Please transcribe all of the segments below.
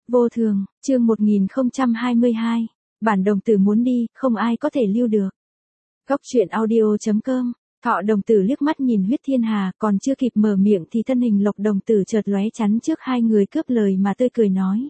Vô thường, chương 1022. Bản đồng tử muốn đi, không ai có thể lưu được. Góc truyện audio.com. Thọ đồng tử liếc mắt nhìn Huyết Thiên Hà, còn chưa kịp mở miệng thì thân hình Lộc đồng tử chợt lóe chắn trước hai người cướp lời mà tươi cười nói.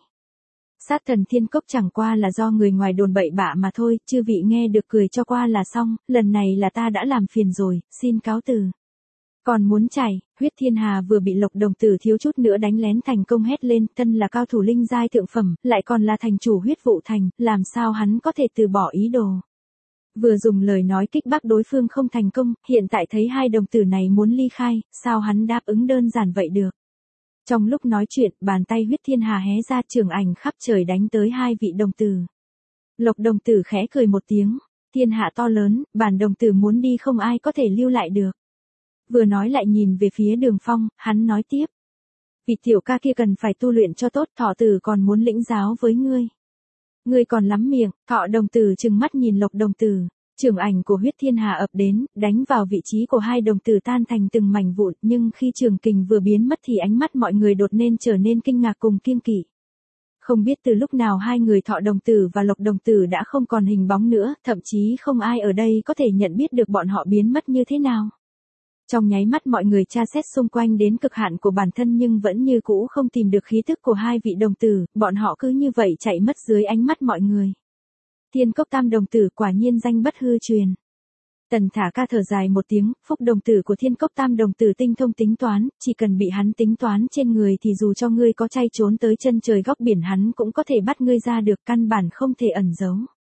Sát thần thiên cốc chẳng qua là do người ngoài đồn bậy bạ mà thôi, chư vị nghe được cười cho qua là xong, lần này là ta đã làm phiền rồi, xin cáo từ. Còn muốn chạy, Huyết Thiên Hà vừa bị Lộc đồng tử thiếu chút nữa đánh lén thành công hét lên, thân là cao thủ linh giai thượng phẩm, lại còn là thành chủ Huyết Vụ Thành, làm sao hắn có thể từ bỏ ý đồ. Vừa dùng lời nói kích bác đối phương không thành công, hiện tại thấy hai đồng tử này muốn ly khai, sao hắn đáp ứng đơn giản vậy được. Trong lúc nói chuyện, bàn tay Huyết Thiên Hà hé ra, trường ảnh khắp trời đánh tới hai vị đồng tử. Lộc đồng tử khẽ cười một tiếng, thiên hạ to lớn, bản đồng tử muốn đi không ai có thể lưu lại được. Vừa nói lại nhìn về phía Đường Phong, hắn nói tiếp. Vị tiểu ca kia cần phải tu luyện cho tốt, Thọ tử còn muốn lĩnh giáo với ngươi. Ngươi còn lắm miệng, Thọ đồng tử trừng mắt nhìn Lộc đồng tử. Trường ảnh của Huyết Thiên Hà ập đến, đánh vào vị trí của hai đồng tử tan thành từng mảnh vụn, nhưng khi trường kình vừa biến mất thì ánh mắt mọi người đột nhiên trở nên kinh ngạc cùng kiêng kỵ. Không biết từ lúc nào hai người Thọ đồng tử và Lộc đồng tử đã không còn hình bóng nữa, thậm chí không ai ở đây có thể nhận biết được bọn họ biến mất như thế nào. Trong nháy mắt mọi người tra xét xung quanh đến cực hạn của bản thân nhưng vẫn như cũ không tìm được khí tức của hai vị đồng tử, bọn họ cứ như vậy chạy mất dưới ánh mắt mọi người. Thiên cốc tam đồng tử quả nhiên danh bất hư truyền. Tần Thả Ca thở dài một tiếng, phúc đồng tử của thiên cốc tam đồng tử tinh thông tính toán, chỉ cần bị hắn tính toán trên người thì dù cho ngươi có chay trốn tới chân trời góc biển hắn cũng có thể bắt ngươi ra được, căn bản không thể ẩn giấu.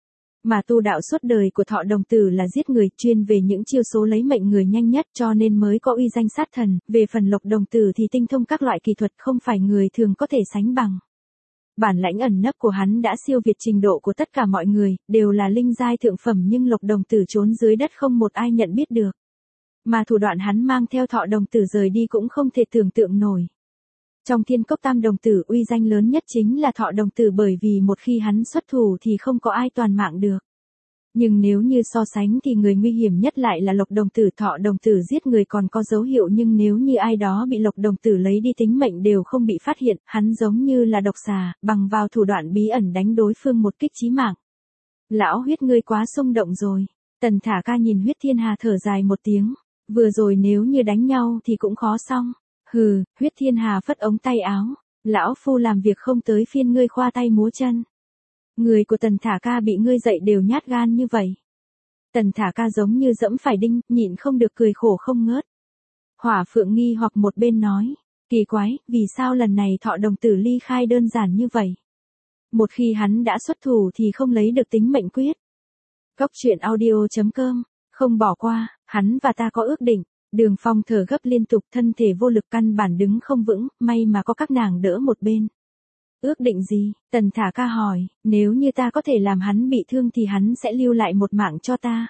Mà tu đạo suốt đời của Thọ đồng tử là giết người, chuyên về những chiêu số lấy mệnh người nhanh nhất cho nên mới có uy danh sát thần, về phần Lộc đồng tử thì tinh thông các loại kỳ thuật không phải người thường có thể sánh bằng. Bản lãnh ẩn nấp của hắn đã siêu việt trình độ của tất cả mọi người, đều là linh giai thượng phẩm nhưng Lộc đồng tử trốn dưới đất không một ai nhận biết được. Mà thủ đoạn hắn mang theo Thọ đồng tử rời đi cũng không thể tưởng tượng nổi. Trong thiên cốc tam đồng tử uy danh lớn nhất chính là Thọ đồng tử bởi vì một khi hắn xuất thủ thì không có ai toàn mạng được. Nhưng nếu như so sánh thì người nguy hiểm nhất lại là Lộc đồng tử. Thọ đồng tử giết người còn có dấu hiệu nhưng nếu như ai đó bị Lộc đồng tử lấy đi tính mệnh đều không bị phát hiện, hắn giống như là độc xà, bằng vào thủ đoạn bí ẩn đánh đối phương một kích chí mạng. Lão Huyết ngươi quá xung động rồi. Tần Thả Ca nhìn Huyết Thiên Hà thở dài một tiếng, vừa rồi nếu như đánh nhau thì cũng khó xong. Hừ, Huyết Thiên Hà phất ống tay áo, lão phu làm việc không tới phiên ngươi khoa tay múa chân. Người của Tần Thả Ca bị ngươi dạy đều nhát gan như vậy. Tần Thả Ca giống như dẫm phải đinh, nhịn không được cười khổ không ngớt. Hỏa Phượng nghi hoặc một bên nói, kỳ quái, vì sao lần này Thọ đồng tử ly khai đơn giản như vậy? Một khi hắn đã xuất thủ thì không lấy được tính mệnh quyết. Góc truyện audio.com, không bỏ qua, hắn và ta có ước định. Đường Phong thở gấp liên tục, thân thể vô lực căn bản đứng không vững, may mà có các nàng đỡ một bên. Ước định gì? Tần Thả Ca hỏi, nếu như ta có thể làm hắn bị thương thì hắn sẽ lưu lại một mạng cho ta.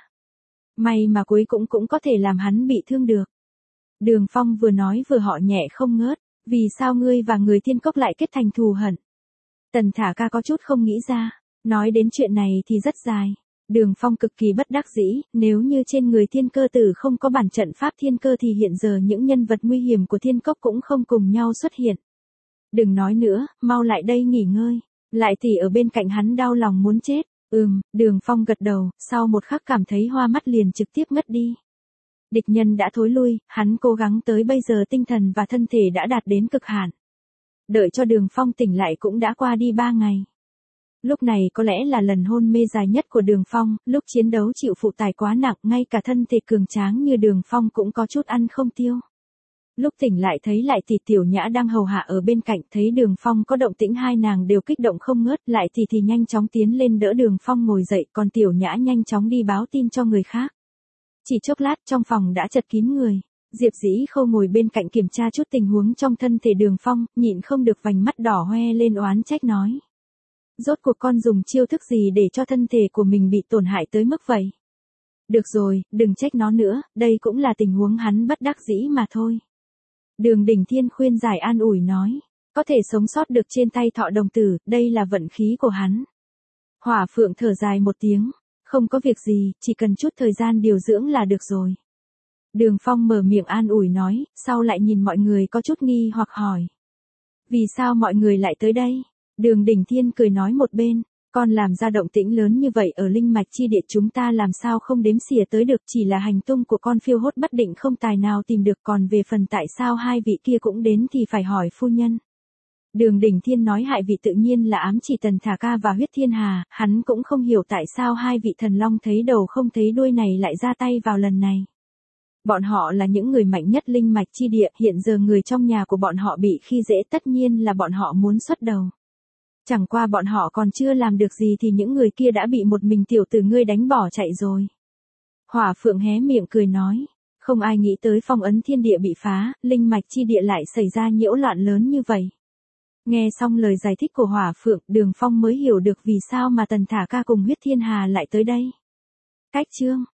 May mà cuối cũng có thể làm hắn bị thương được. Đường Phong vừa nói vừa họ nhẹ không ngớt, vì sao ngươi và người thiên cốc lại kết thành thù hận? Tần Thả Ca có chút không nghĩ ra, nói đến chuyện này thì rất dài. Đường Phong cực kỳ bất đắc dĩ, nếu như trên người thiên cơ tử không có bản trận pháp thiên cơ thì hiện giờ những nhân vật nguy hiểm của thiên cốc cũng không cùng nhau xuất hiện. Đừng nói nữa, mau lại đây nghỉ ngơi. Lại tỷ ở bên cạnh hắn đau lòng muốn chết. Đường Phong gật đầu, sau một khắc cảm thấy hoa mắt liền trực tiếp ngất đi. Địch nhân đã thối lui, hắn cố gắng tới bây giờ tinh thần và thân thể đã đạt đến cực hạn. Đợi cho Đường Phong tỉnh lại cũng đã qua đi 3 ngày. Lúc này có lẽ là lần hôn mê dài nhất của Đường Phong, lúc chiến đấu chịu phụ tải quá nặng, ngay cả thân thể cường tráng như Đường Phong cũng có chút ăn không tiêu. Lúc tỉnh lại thấy Lại tỷ Tiểu Nhã đang hầu hạ ở bên cạnh, thấy Đường Phong có động tĩnh hai nàng đều kích động không ngớt, Lại tỷ thì nhanh chóng tiến lên đỡ Đường Phong ngồi dậy, còn Tiểu Nhã nhanh chóng đi báo tin cho người khác. Chỉ chốc lát trong phòng đã chật kín người. Diệp Dĩ Khâu ngồi bên cạnh kiểm tra chút tình huống trong thân thể Đường Phong, nhịn không được vành mắt đỏ hoe lên oán trách nói. Rốt cuộc con dùng chiêu thức gì để cho thân thể của mình bị tổn hại tới mức vậy? Được rồi, đừng trách nó nữa, đây cũng là tình huống hắn bất đắc dĩ mà thôi. Đường Đình Thiên khuyên giải an ủi nói, có thể sống sót được trên tay Thọ đồng tử, đây là vận khí của hắn. Hỏa Phượng thở dài một tiếng, không có việc gì, chỉ cần chút thời gian điều dưỡng là được rồi. Đường Phong mở miệng an ủi nói, sau lại nhìn mọi người có chút nghi hoặc hỏi. Vì sao mọi người lại tới đây? Đường Đình Thiên cười nói một bên, con làm ra động tĩnh lớn như vậy ở linh mạch chi địa chúng ta làm sao không đếm xỉa tới được, chỉ là hành tung của con phiêu hốt bất định không tài nào tìm được, còn về phần tại sao hai vị kia cũng đến thì phải hỏi phu nhân. Đường Đình Thiên nói hại vị tự nhiên là ám chỉ Tần Thả Ca và Huyết Thiên Hà, hắn cũng không hiểu tại sao hai vị thần long thấy đầu không thấy đuôi này lại ra tay vào lần này. Bọn họ là những người mạnh nhất linh mạch chi địa, hiện giờ người trong nhà của bọn họ bị khi dễ tất nhiên là bọn họ muốn xuất đầu. Chẳng qua bọn họ còn chưa làm được gì thì những người kia đã bị một mình tiểu tử ngươi đánh bỏ chạy rồi. Hỏa Phượng hé miệng cười nói, không ai nghĩ tới phong ấn thiên địa bị phá, linh mạch chi địa lại xảy ra nhiễu loạn lớn như vậy. Nghe xong lời giải thích của Hỏa Phượng, Đường Phong mới hiểu được vì sao mà Tần Thả Ca cùng Huyết Thiên Hà lại tới đây. Cách chương